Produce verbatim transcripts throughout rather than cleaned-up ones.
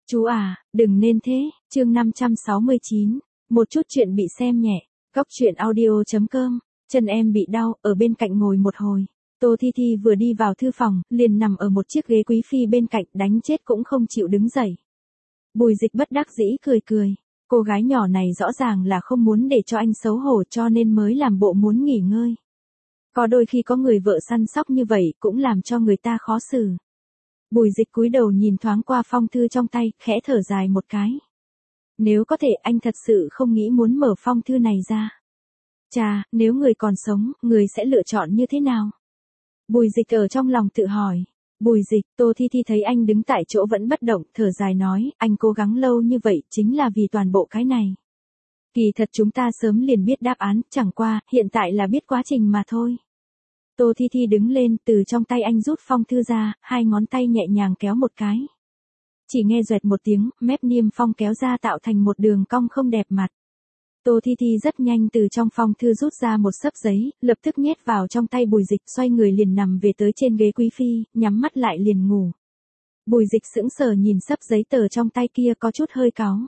Chú à, đừng nên thế, chương năm trăm sáu mươi chín, một chút chuyện bị xem nhẹ, góc truyện audio chấm com, chân em bị đau, ở bên cạnh ngồi một hồi. Tô Thi Thi vừa đi vào thư phòng, liền nằm ở một chiếc ghế quý phi bên cạnh, đánh chết cũng không chịu đứng dậy. Bùi Dịch bất đắc dĩ cười cười, cô gái nhỏ này rõ ràng là không muốn để cho anh xấu hổ cho nên mới làm bộ muốn nghỉ ngơi. Có đôi khi có người vợ săn sóc như vậy cũng làm cho người ta khó xử. Bùi Dịch cúi đầu nhìn thoáng qua phong thư trong tay, khẽ thở dài một cái. Nếu có thể anh thật sự không nghĩ muốn mở phong thư này ra. Chà, nếu người còn sống, người sẽ lựa chọn như thế nào? Bùi Dịch ở trong lòng tự hỏi. Bùi Dịch, Tô Thi Thi thấy anh đứng tại chỗ vẫn bất động, thở dài nói, anh cố gắng lâu như vậy chính là vì toàn bộ cái này. Kỳ thật chúng ta sớm liền biết đáp án, chẳng qua, hiện tại là biết quá trình mà thôi. Tô Thi Thi đứng lên, từ trong tay anh rút phong thư ra, hai ngón tay nhẹ nhàng kéo một cái. Chỉ nghe duệt một tiếng, mép niêm phong kéo ra tạo thành một đường cong không đẹp mặt. Tô Thi Thi rất nhanh từ trong phong thư rút ra một xấp giấy, lập tức nhét vào trong tay Bùi Dịch, xoay người liền nằm về tới trên ghế quý phi, nhắm mắt lại liền ngủ. Bùi Dịch sững sờ nhìn xấp giấy tờ trong tay kia có chút hơi cáu.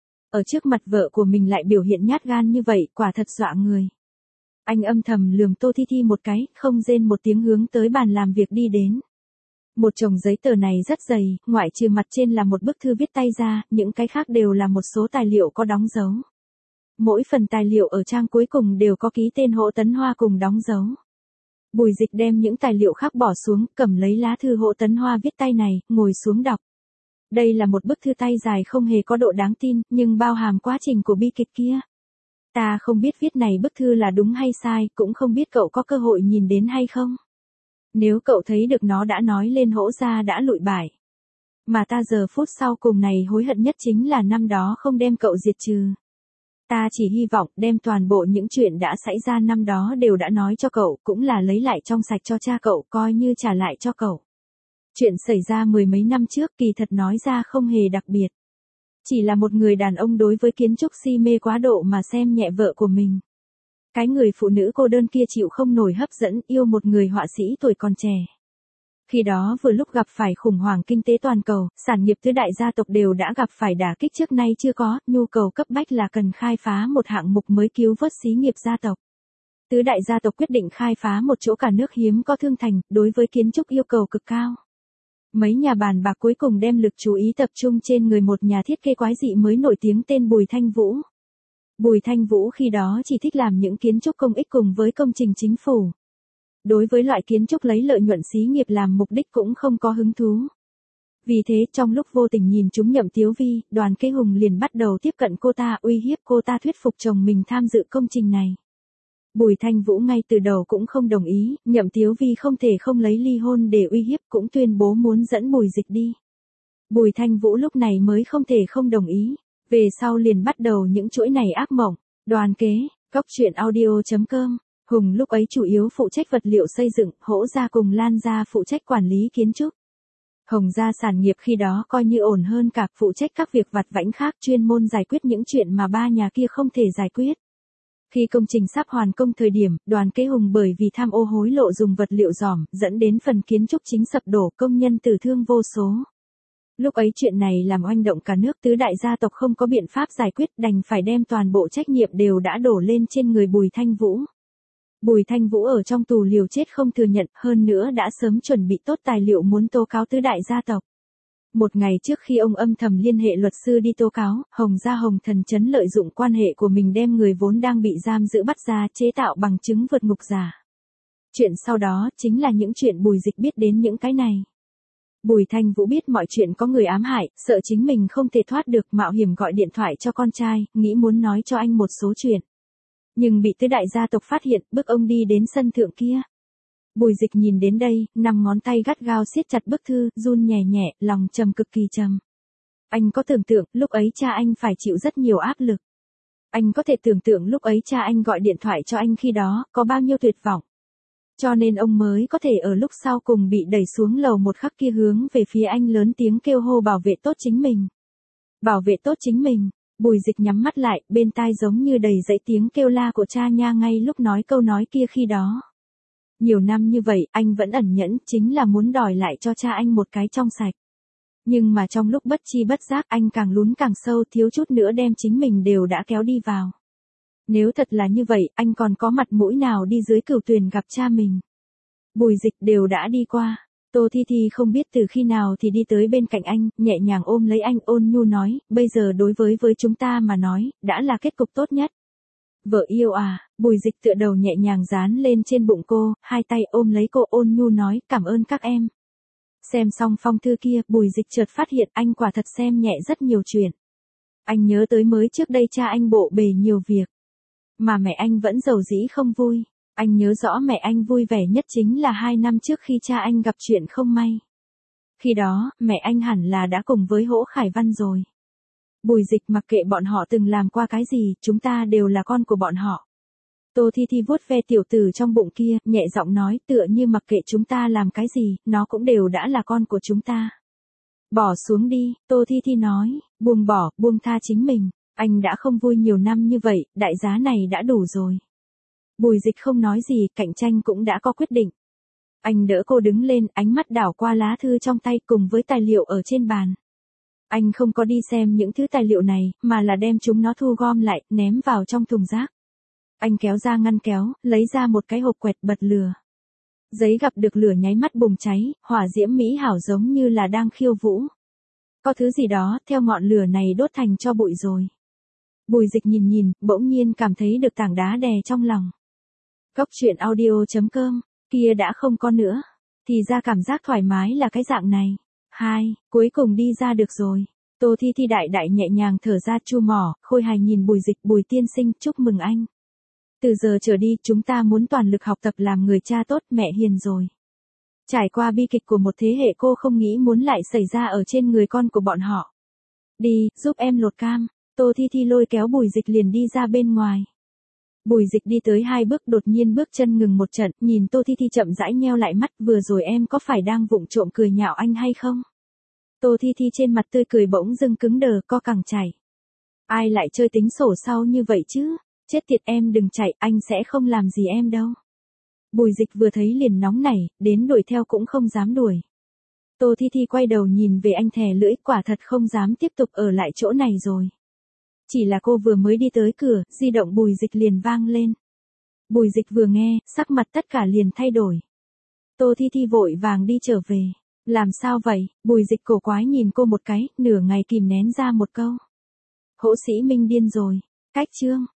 Ở trước mặt vợ của mình lại biểu hiện nhát gan như vậy, quả thật dọa người. Anh âm thầm lườm Tô Thi Thi một cái, không rên một tiếng hướng tới bàn làm việc đi đến. Một chồng giấy tờ này rất dày, ngoại trừ mặt trên là một bức thư viết tay ra, những cái khác đều là một số tài liệu có đóng dấu. Mỗi phần tài liệu ở trang cuối cùng đều có ký tên Hỗ Tấn Hoa cùng đóng dấu. Bùi Dịch đem những tài liệu khác bỏ xuống, cầm lấy lá thư Hỗ Tấn Hoa viết tay này, ngồi xuống đọc. Đây là một bức thư tay dài không hề có độ đáng tin, nhưng bao hàm quá trình của bi kịch kia. Ta không biết viết này bức thư là đúng hay sai, cũng không biết cậu có cơ hội nhìn đến hay không. Nếu cậu thấy được nó đã nói lên Hỗ gia đã lụi bại. Mà ta giờ phút sau cùng này hối hận nhất chính là năm đó không đem cậu diệt trừ. Ta chỉ hy vọng đem toàn bộ những chuyện đã xảy ra năm đó đều đã nói cho cậu, cũng là lấy lại trong sạch cho cha cậu, coi như trả lại cho cậu. Chuyện xảy ra mười mấy năm trước kỳ thật nói ra không hề đặc biệt. Chỉ là một người đàn ông đối với kiến trúc si mê quá độ mà xem nhẹ vợ của mình. Cái người phụ nữ cô đơn kia chịu không nổi hấp dẫn, yêu một người họa sĩ tuổi còn trẻ. Khi đó vừa lúc gặp phải khủng hoảng kinh tế toàn cầu, sản nghiệp tứ đại gia tộc đều đã gặp phải đả kích trước nay chưa có, nhu cầu cấp bách là cần khai phá một hạng mục mới cứu vớt xí nghiệp gia tộc. Tứ đại gia tộc quyết định khai phá một chỗ cả nước hiếm có thương thành, đối với kiến trúc yêu cầu cực cao. Mấy nhà bàn bạc cuối cùng đem lực chú ý tập trung trên người một nhà thiết kế quái dị mới nổi tiếng tên Bùi Thanh Vũ. Bùi Thanh Vũ khi đó chỉ thích làm những kiến trúc công ích cùng với công trình chính phủ. Đối với loại kiến trúc lấy lợi nhuận xí nghiệp làm mục đích cũng không có hứng thú. Vì thế trong lúc vô tình nhìn chúng Nhậm Tiếu Vi, Đoàn Kế Hùng liền bắt đầu tiếp cận cô ta, uy hiếp cô ta thuyết phục chồng mình tham dự công trình này. Bùi Thanh Vũ ngay từ đầu cũng không đồng ý, Nhậm Tiếu Vi không thể không lấy ly hôn để uy hiếp, cũng tuyên bố muốn dẫn Bùi Dịch đi. Bùi Thanh Vũ lúc này mới không thể không đồng ý, về sau liền bắt đầu những chuỗi này ác mộng. Đoàn Kế, góc truyện audio chấm com. Hùng lúc ấy chủ yếu phụ trách vật liệu xây dựng, Hỗ gia cùng Lan gia phụ trách quản lý kiến trúc. Hồng gia sản nghiệp khi đó coi như ổn hơn cả, phụ trách các việc vặt vãnh khác, chuyên môn giải quyết những chuyện mà ba nhà kia không thể giải quyết. Khi công trình sắp hoàn công thời điểm, Đoàn Kế Hùng bởi vì tham ô hối lộ dùng vật liệu giỏm, dẫn đến phần kiến trúc chính sập đổ, công nhân tử thương vô số. Lúc ấy chuyện này làm oanh động cả nước, tứ đại gia tộc không có biện pháp giải quyết, đành phải đem toàn bộ trách nhiệm đều đã đổ lên trên người Bùi Thanh Vũ. Bùi Thanh Vũ ở trong tù liều chết không thừa nhận, hơn nữa đã sớm chuẩn bị tốt tài liệu muốn tố cáo tứ đại gia tộc. Một ngày trước khi ông âm thầm liên hệ luật sư đi tố cáo, Hồng gia Hồng Thần Chấn lợi dụng quan hệ của mình đem người vốn đang bị giam giữ bắt ra, chế tạo bằng chứng vượt ngục giả. Chuyện sau đó chính là những chuyện Bùi Dịch biết đến những cái này. Bùi Thanh Vũ biết mọi chuyện có người ám hại, sợ chính mình không thể thoát được, mạo hiểm gọi điện thoại cho con trai, nghĩ muốn nói cho anh một số chuyện. Nhưng bị tứ đại gia tộc phát hiện, bức ông đi đến sân thượng kia. Bùi Dịch nhìn đến đây, năm ngón tay gắt gao siết chặt bức thư, run nhẹ nhẹ, lòng trầm cực kỳ trầm. Anh có tưởng tượng, lúc ấy cha anh phải chịu rất nhiều áp lực. Anh có thể tưởng tượng lúc ấy cha anh gọi điện thoại cho anh khi đó, có bao nhiêu tuyệt vọng. Cho nên ông mới có thể ở lúc sau cùng bị đẩy xuống lầu một khắc kia hướng về phía anh lớn tiếng kêu hô bảo vệ tốt chính mình. Bảo vệ tốt chính mình. Bùi Dịch nhắm mắt lại, bên tai giống như đầy dẫy tiếng kêu la của cha nha ngay lúc nói câu nói kia khi đó. Nhiều năm như vậy, anh vẫn ẩn nhẫn, chính là muốn đòi lại cho cha anh một cái trong sạch. Nhưng mà trong lúc bất chi bất giác anh càng lún càng sâu, thiếu chút nữa đem chính mình đều đã kéo đi vào. Nếu thật là như vậy, anh còn có mặt mũi nào đi dưới cửu tuyền gặp cha mình. Bùi Dịch đều đã đi qua. Tô Thi Thi không biết từ khi nào thì đi tới bên cạnh anh, nhẹ nhàng ôm lấy anh, ôn nhu nói, bây giờ đối với với chúng ta mà nói, đã là kết cục tốt nhất. Vợ yêu à, Bùi Dịch tựa đầu nhẹ nhàng dán lên trên bụng cô, hai tay ôm lấy cô, ôn nhu nói, cảm ơn các em. Xem xong phong thư kia, Bùi Dịch chợt phát hiện anh quả thật xem nhẹ rất nhiều chuyện. Anh nhớ tới mới trước đây cha anh bộ bề nhiều việc. Mà mẹ anh vẫn giàu dĩ không vui. Anh nhớ rõ mẹ anh vui vẻ nhất chính là hai năm trước khi cha anh gặp chuyện không may. Khi đó, mẹ anh hẳn là đã cùng với Hỗ Khải Văn rồi. Bùi Dịch mặc kệ bọn họ từng làm qua cái gì, chúng ta đều là con của bọn họ. Tô Thi Thi vuốt ve tiểu tử trong bụng kia, nhẹ giọng nói, tựa như mặc kệ chúng ta làm cái gì, nó cũng đều đã là con của chúng ta. Bỏ xuống đi, Tô Thi Thi nói, buông bỏ, buông tha chính mình. Anh đã không vui nhiều năm như vậy, đại giá này đã đủ rồi. Bùi Dịch không nói gì, cạnh tranh cũng đã có quyết định. Anh đỡ cô đứng lên, ánh mắt đảo qua lá thư trong tay cùng với tài liệu ở trên bàn. Anh không có đi xem những thứ tài liệu này, mà là đem chúng nó thu gom lại, ném vào trong thùng rác. Anh kéo ra ngăn kéo, lấy ra một cái hộp quẹt bật lửa. Giấy gặp được lửa nháy mắt bùng cháy, hỏa diễm mỹ hảo giống như là đang khiêu vũ. Có thứ gì đó, theo ngọn lửa này đốt thành tro bụi rồi. Bùi Dịch nhìn nhìn, bỗng nhiên cảm thấy được tảng đá đè trong lòng. Cốc truyện audio chấm com, kia đã không có nữa. Thì ra cảm giác thoải mái là cái dạng này. Hai, cuối cùng đi ra được rồi. Tô Thi Thi đại đại nhẹ nhàng thở ra, chu mỏ, khôi hài nhìn Bùi Dịch, Bùi tiên sinh, chúc mừng anh. Từ giờ trở đi, chúng ta muốn toàn lực học tập làm người cha tốt, mẹ hiền rồi. Trải qua bi kịch của một thế hệ, cô không nghĩ muốn lại xảy ra ở trên người con của bọn họ. Đi, giúp em lột cam. Tô Thi Thi lôi kéo Bùi Dịch liền đi ra bên ngoài. Bùi Dịch đi tới hai bước đột nhiên bước chân ngừng một trận, nhìn Tô Thi Thi chậm rãi nheo lại mắt, vừa rồi em có phải đang vụng trộm cười nhạo anh hay không? Tô Thi Thi trên mặt tươi cười bỗng dưng cứng đờ, co cẳng chảy. Ai lại chơi tính sổ sau như vậy chứ? Chết tiệt, em đừng chạy, anh sẽ không làm gì em đâu. Bùi Dịch vừa thấy liền nóng nảy, đến đuổi theo cũng không dám đuổi. Tô Thi Thi quay đầu nhìn về anh thè lưỡi, quả thật không dám tiếp tục ở lại chỗ này rồi. Chỉ là cô vừa mới đi tới cửa, di động Bùi Dịch liền vang lên. Bùi Dịch vừa nghe, sắc mặt tất cả liền thay đổi. Tô Thi Thi vội vàng đi trở về. Làm sao vậy? Bùi Dịch cổ quái nhìn cô một cái, nửa ngày kìm nén ra một câu. Hỗ Sĩ Minh điên rồi. Cách chương.